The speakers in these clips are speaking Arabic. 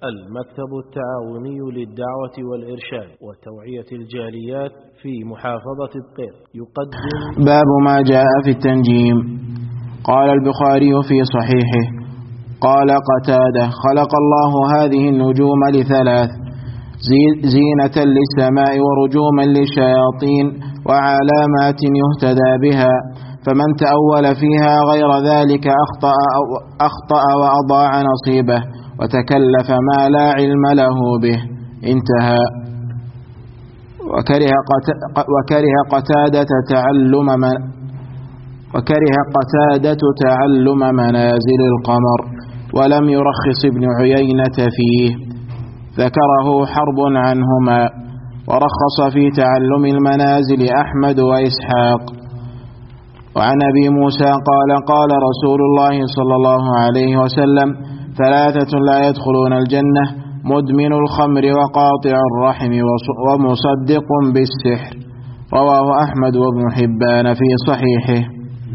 المكتب التعاوني للدعوة والإرشاد وتوعية الجاليات في محافظة الطير يقدم باب ما جاء في التنجيم. قال البخاري في صحيحه قال قتادة: خلق الله هذه النجوم لثلاث: زينة للسماء ورجوما للشياطين وعلامات يهتدى بها، فمن تأول فيها غير ذلك أخطأ وأضاع نصيبه وتكلف ما لا علم له به. انتهى. وكره قتادة تعلم منازل القمر، ولم يرخص ابن عيينة فيه، ذكره حرب عنهما، ورخص في تعلم المنازل أحمد وإسحاق. وعن أبي موسى قال: قال رسول الله صلى الله عليه وسلم: ثلاثة لا يدخلون الجنة: مدمن الخمر وقاطع الرحم ومصدق بالسحر. رواه أحمد وابن حبان في صحيحه.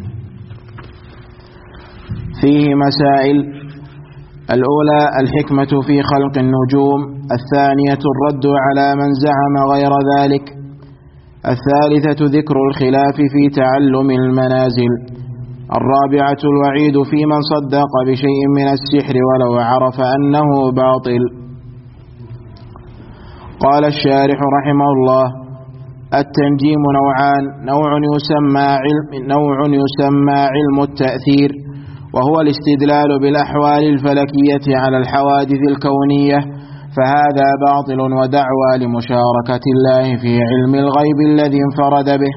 فيه مسائل: الأولى الحكمة في خلق النجوم، الثانية الرد على من زعم غير ذلك، الثالثة ذكر الخلاف في تعلم المنازل، الرابعة الوعيد في من صدق بشيء من السحر ولو عرف أنه باطل. قال الشارح رحمه الله: التنجيم نوعان: نوع يسمى علم التأثير، وهو الاستدلال بالأحوال الفلكية على الحوادث الكونية، فهذا باطل ودعوى لمشاركة الله في علم الغيب الذي انفرد به،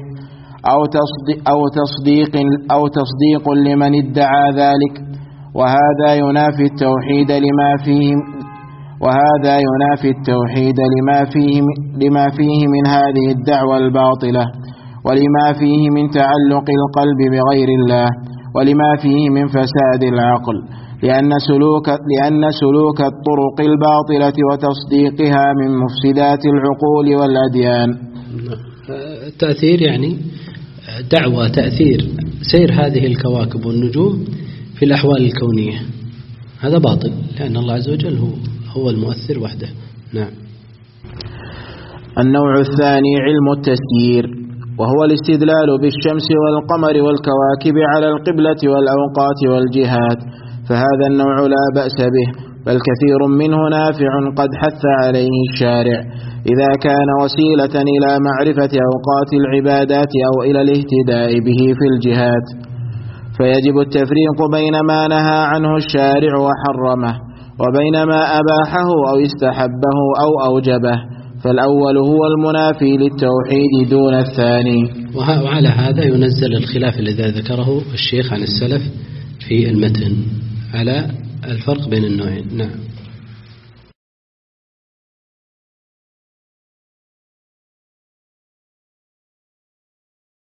أو تصديق لمن ادعى ذلك، وهذا ينافي التوحيد لما فيه من هذه الدعوى الباطلة، ولما فيه من تعلق القلب بغير الله، ولما فيه من فساد العقل، لأن سلوك الطرق الباطلة وتصديقها من مفسدات العقول والأديان. التأثير يعني دعوة تأثير سير هذه الكواكب والنجوم في الأحوال الكونية، هذا باطل، لأن الله عز وجل هو المؤثر وحده. نعم. النوع الثاني علم التسيير، وهو الاستدلال بالشمس والقمر والكواكب على القبلة والأوقات والجهات، فهذا النوع لا بأس به، بل كثير منه نافع قد حث عليه الشارع، إذا كان وسيلة إلى معرفة أوقات العبادات أو إلى الاهتداء به في الجهات، فيجب التفريق بين ما نهى عنه الشارع وحرمه، وبين ما أباحه أو استحبه أو أوجبه، فالأول هو المنافي للتوحيد دون الثاني. وعلى هذا ينزل الخلاف الذي ذكره الشيخ عن السلف في المتن على الفرق بين النوعين. نعم.